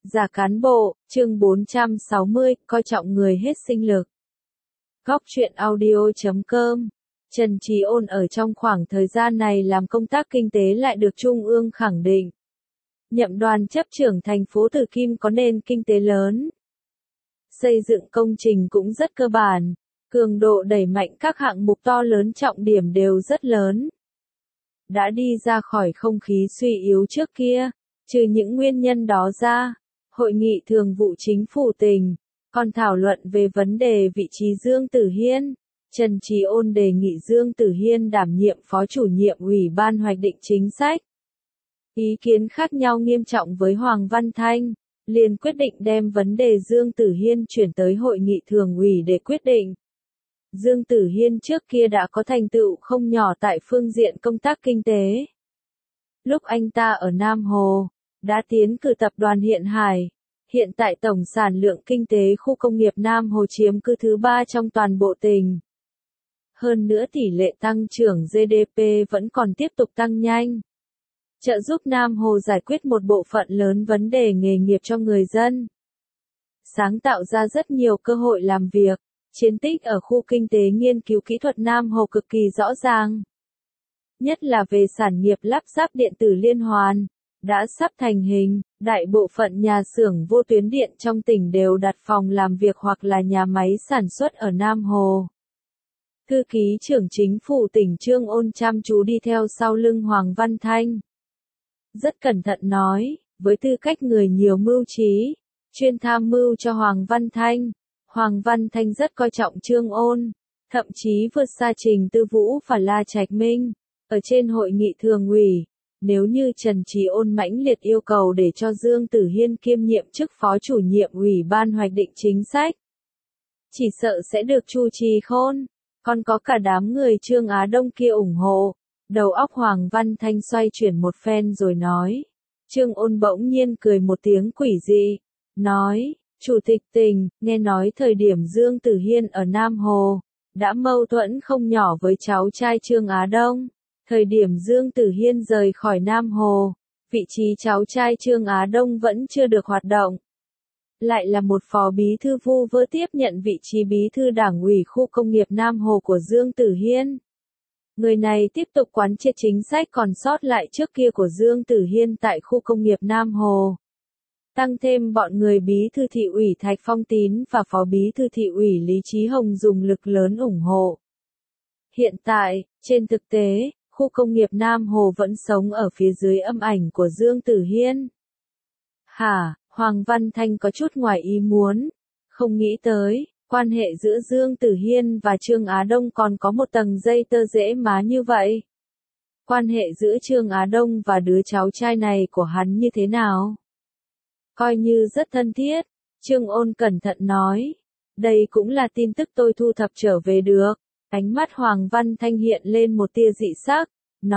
Giả cán bộ, chương 460, coi trọng người hết sinh lực. Góc truyện audio.com. Trần Trí Ôn ở trong khoảng thời gian này làm công tác kinh tế lại được Trung ương khẳng định. Nhậm đoàn chấp trưởng thành phố Từ Kim có nền kinh tế lớn. Xây dựng công trình cũng rất cơ bản. Cường độ đẩy mạnh các hạng mục to lớn trọng điểm đều rất lớn. Đã đi ra khỏi không khí suy yếu trước kia. Trừ những nguyên nhân đó ra, Hội nghị Thường vụ Chính phủ tỉnh còn thảo luận về vấn đề vị trí Dương Tử Hiên. Trần Trí Ôn đề nghị Dương Tử Hiên đảm nhiệm phó chủ nhiệm Ủy ban hoạch định chính sách. Ý kiến khác nhau nghiêm trọng với Hoàng Văn Thanh, liền quyết định đem vấn đề Dương Tử Hiên chuyển tới Hội nghị Thường ủy để quyết định. Dương Tử Hiên trước kia đã có thành tựu không nhỏ tại phương diện công tác kinh tế. Lúc anh ta ở Nam Hồ, đã tiến cử tập đoàn Hiện Hải. Hiện tại tổng sản lượng kinh tế khu công nghiệp Nam Hồ chiếm cứ thứ 3 trong toàn bộ tỉnh. Hơn nữa tỷ lệ tăng trưởng GDP vẫn còn tiếp tục tăng nhanh. Trợ giúp Nam Hồ giải quyết một bộ phận lớn vấn đề nghề nghiệp cho người dân. Sáng tạo ra rất nhiều cơ hội làm việc. Chiến tích ở khu kinh tế nghiên cứu kỹ thuật Nam Hồ cực kỳ rõ ràng. Nhất là về sản nghiệp lắp ráp điện tử liên hoàn. Đã sắp thành hình, đại bộ phận nhà xưởng vô tuyến điện trong tỉnh đều đặt phòng làm việc hoặc là nhà máy sản xuất ở Nam Hồ. Thư ký trưởng chính phủ tỉnh Trương Ôn chăm chú đi theo sau lưng Hoàng Văn Thanh. Rất cẩn thận nói, với tư cách người nhiều mưu trí, chuyên tham mưu cho Hoàng Văn Thanh. Hoàng Văn Thanh rất coi trọng Trương Ôn, thậm chí vượt xa Trình Tư Vũ và La Trạch Minh. Ở trên hội nghị thường ủy, nếu như Trần Trí Ôn mãnh liệt yêu cầu để cho Dương Tử Hiên kiêm nhiệm chức phó chủ nhiệm Ủy ban hoạch định chính sách, chỉ sợ sẽ được Chu Trì Khôn, còn có cả đám người Trương Á Đông kia ủng hộ. Đầu óc Hoàng Văn Thanh xoay chuyển một phen rồi nói. Trương Ôn bỗng nhiên cười một tiếng quỷ dị, nói, Chủ tịch tỉnh, nghe nói thời điểm Dương Tử Hiên ở Nam Hồ, đã mâu thuẫn không nhỏ với cháu trai Trương Á Đông. Thời điểm Dương Tử Hiên rời khỏi Nam Hồ, vị trí cháu trai Trương Á Đông vẫn chưa được hoạt động. Lại là một phó bí thư vu vơ tiếp nhận vị trí bí thư đảng ủy khu công nghiệp Nam Hồ của Dương Tử Hiên. Người này tiếp tục quán triệt chính sách còn sót lại trước kia của Dương Tử Hiên tại khu công nghiệp Nam Hồ. Tăng thêm bọn người bí thư thị ủy Thạch Phong Tín và phó bí thư thị ủy Lý Chí Hồng dùng lực lớn ủng hộ. Hiện tại, trên thực tế, khu công nghiệp Nam Hồ vẫn sống ở phía dưới âm ảnh của Dương Tử Hiên. Hả, Hoàng Văn Thanh có chút ngoài ý muốn. Không nghĩ tới, quan hệ giữa Dương Tử Hiên và Trương Á Đông còn có một tầng dây tơ dễ má như vậy. Quan hệ giữa Trương Á Đông và đứa cháu trai này của hắn như thế nào? Coi như rất thân thiết, Trương Ôn cẩn thận nói. Đây cũng là tin tức tôi thu thập trở về được. Ánh mắt Hoàng Văn Thanh hiện lên một tia dị sắc,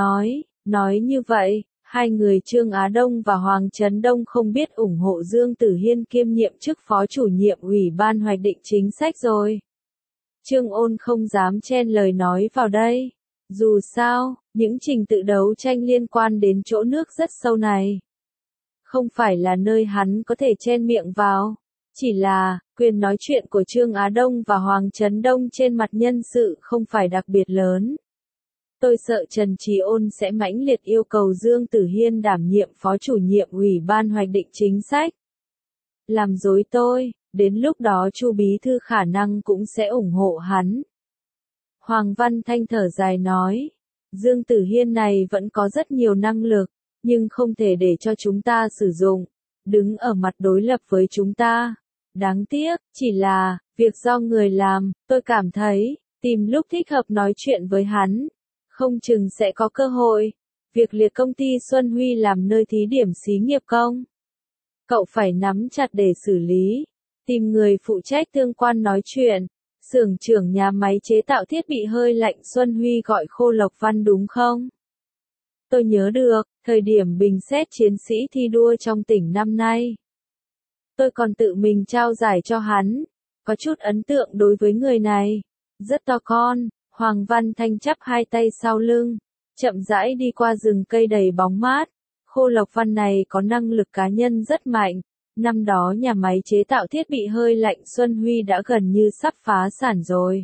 nói như vậy, hai người Trương Á Đông và Hoàng Trấn Đông không biết ủng hộ Dương Tử Hiên kiêm nhiệm chức phó chủ nhiệm Ủy ban hoạch định chính sách rồi. Trương Ôn không dám chen lời nói vào đây. Dù sao, những trình tự đấu tranh liên quan đến chỗ nước rất sâu này. Không phải là nơi hắn có thể chen miệng vào. Chỉ là, quyền nói chuyện của Trương Á Đông và Hoàng Trấn Đông trên mặt nhân sự không phải đặc biệt lớn. Tôi sợ Trần Trí Ôn sẽ mãnh liệt yêu cầu Dương Tử Hiên đảm nhiệm phó chủ nhiệm Ủy ban hoạch định chính sách. Làm dối tôi, đến lúc đó Chu bí thư khả năng cũng sẽ ủng hộ hắn. Hoàng Văn Thanh thở dài nói, Dương Tử Hiên này vẫn có rất nhiều năng lực, nhưng không thể để cho chúng ta sử dụng, đứng ở mặt đối lập với chúng ta. Đáng tiếc, chỉ là, việc do người làm, tôi cảm thấy, tìm lúc thích hợp nói chuyện với hắn, không chừng sẽ có cơ hội. Việc liệt công ty Xuân Huy làm nơi thí điểm xí nghiệp công, cậu phải nắm chặt để xử lý, tìm người phụ trách tương quan nói chuyện. Xưởng trưởng nhà máy chế tạo thiết bị hơi lạnh Xuân Huy gọi Khô Lộc Văn đúng không? Tôi nhớ được, thời điểm bình xét chiến sĩ thi đua trong tỉnh năm nay. Tôi còn tự mình trao giải cho hắn, có chút ấn tượng đối với người này. Rất to con, Hoàng Văn Thanh chắp hai tay sau lưng, chậm rãi đi qua rừng cây đầy bóng mát. Khô Lộc Văn này có năng lực cá nhân rất mạnh, Năm đó nhà máy chế tạo thiết bị hơi lạnh Xuân Huy đã gần như sắp phá sản rồi.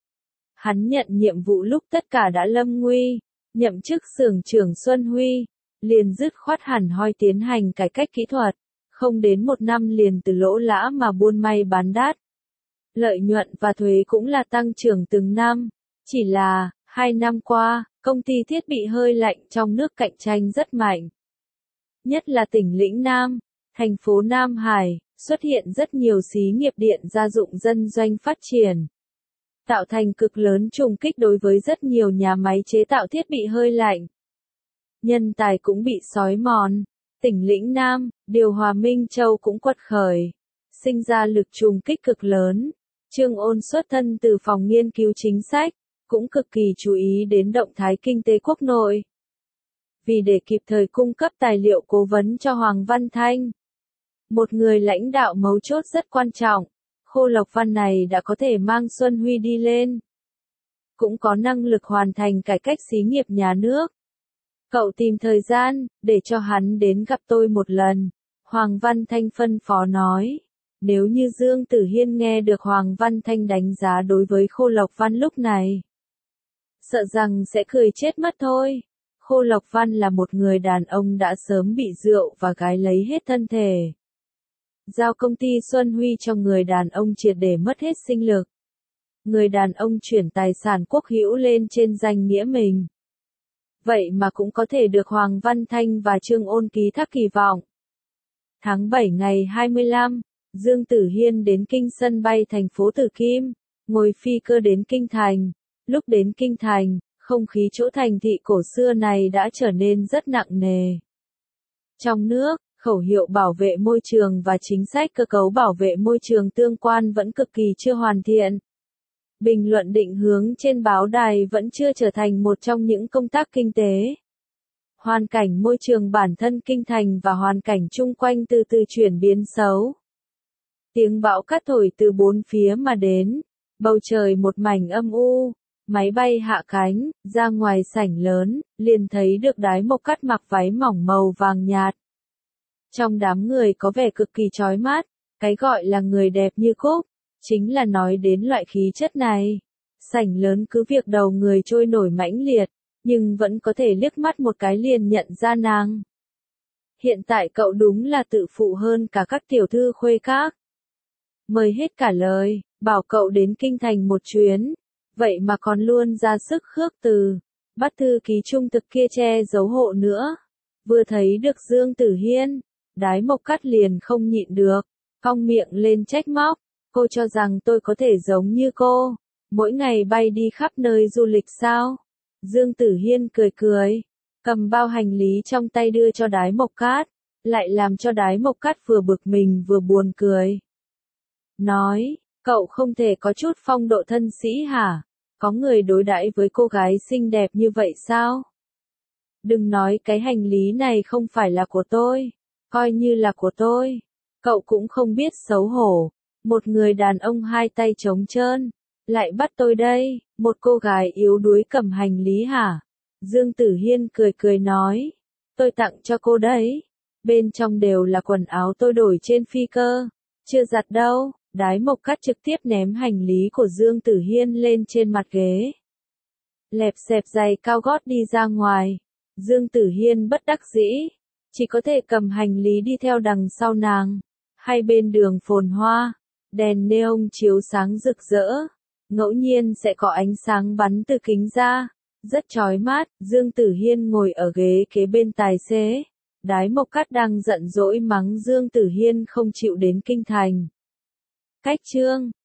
Hắn nhận nhiệm vụ lúc tất cả đã lâm nguy, nhậm chức xưởng trưởng Xuân Huy, liền dứt khoát hẳn hoi tiến hành cải cách kỹ thuật, không đến một năm liền từ lỗ lã mà buôn may bán đắt. Lợi nhuận và thuế cũng là tăng trưởng từng năm, chỉ là, 2 năm qua, công ty thiết bị hơi lạnh trong nước cạnh tranh rất mạnh. Nhất là tỉnh Lĩnh Nam, thành phố Nam Hải, xuất hiện rất nhiều xí nghiệp điện gia dụng dân doanh phát triển, tạo thành cực lớn trùng kích đối với rất nhiều nhà máy chế tạo thiết bị hơi lạnh. Nhân tài cũng bị xói mòn, tỉnh Lĩnh Nam, điều hòa Minh Châu cũng quật khởi, sinh ra lực trùng kích cực lớn. Trương Ôn xuất thân từ phòng nghiên cứu chính sách, cũng cực kỳ chú ý đến động thái kinh tế quốc nội. Vì để kịp thời cung cấp tài liệu cố vấn cho Hoàng Văn Thanh, một người lãnh đạo mấu chốt rất quan trọng, Khô Lộc Văn này đã có thể mang Xuân Huy đi lên. Cũng có năng lực hoàn thành cải cách xí nghiệp nhà nước. Cậu tìm thời gian, để cho hắn đến gặp tôi một lần, Hoàng Văn Thanh phân phó nói. Nếu như Dương Tử Hiên nghe được Hoàng Văn Thanh đánh giá đối với Khô Lộc Văn lúc này, sợ rằng sẽ cười chết mất thôi. Khô Lộc Văn là một người đàn ông đã sớm bị rượu và gái lấy hết thân thể. Giao công ty Xuân Huy cho người đàn ông triệt để mất hết sinh lực. Người đàn ông chuyển tài sản quốc hữu lên trên danh nghĩa mình. Vậy mà cũng có thể được Hoàng Văn Thanh và Trương Ôn ký thác kỳ vọng. Tháng 7 ngày 25, Dương Tử Hiên đến kinh sân bay thành phố Tử Kim, ngồi phi cơ đến Kinh Thành. Lúc đến Kinh Thành, không khí chỗ thành thị cổ xưa này đã trở nên rất nặng nề. Trong nước, khẩu hiệu bảo vệ môi trường và chính sách cơ cấu bảo vệ môi trường tương quan vẫn cực kỳ chưa hoàn thiện. Bình luận định hướng trên báo đài vẫn chưa trở thành một trong những công tác kinh tế. Hoàn cảnh môi trường bản thân Kinh Thành và hoàn cảnh chung quanh từ từ chuyển biến xấu. Tiếng bão cát thổi từ bốn phía mà đến, bầu trời một mảnh âm u, máy bay hạ cánh, ra ngoài sảnh lớn, liền thấy được Đái Mộc Cát mặc váy mỏng màu vàng nhạt. Trong đám người có vẻ cực kỳ chói mắt, cái gọi là người đẹp như cúc, chính là nói đến loại khí chất này. Sảnh lớn cứ việc đầu người trôi nổi mãnh liệt, nhưng vẫn có thể liếc mắt một cái liền nhận ra nàng. Hiện tại cậu đúng là tự phụ hơn cả các tiểu thư khuê các. Mời hết cả lời, bảo cậu đến Kinh Thành một chuyến, vậy mà còn luôn ra sức khước từ, bắt thư ký trung thực kia che giấu hộ nữa. Vừa thấy được Dương Tử Hiên, Đái Mộc Cát liền không nhịn được, cong miệng lên trách móc, cô cho rằng tôi có thể giống như cô, mỗi ngày bay đi khắp nơi du lịch sao? Dương Tử Hiên cười cười, cầm bao hành lý trong tay đưa cho Đái Mộc Cát, lại làm cho Đái Mộc Cát vừa bực mình vừa buồn cười. Nói, cậu không thể có chút phong độ thân sĩ hả? Có người đối đãi với cô gái xinh đẹp như vậy sao? Đừng nói cái hành lý này không phải là của tôi, coi như là của tôi. Cậu cũng không biết xấu hổ, một người đàn ông hai tay trống trơn, lại bắt tôi đây, một cô gái yếu đuối cầm hành lý hả? Dương Tử Hiên cười cười nói, tôi tặng cho cô đấy, bên trong đều là quần áo tôi đổi trên phi cơ, chưa giặt đâu. Đái Mộc Cát trực tiếp ném hành lý của Dương Tử Hiên lên trên mặt ghế. Lẹp xẹp giày cao gót đi ra ngoài. Dương Tử Hiên bất đắc dĩ, chỉ có thể cầm hành lý đi theo đằng sau nàng. Hai bên đường phồn hoa, đèn neon chiếu sáng rực rỡ, ngẫu nhiên sẽ có ánh sáng bắn từ kính ra, rất chói mắt. Dương Tử Hiên ngồi ở ghế kế bên tài xế. Đái Mộc Cát đang giận dỗi mắng Dương Tử Hiên không chịu đến Kinh Thành. Cách chương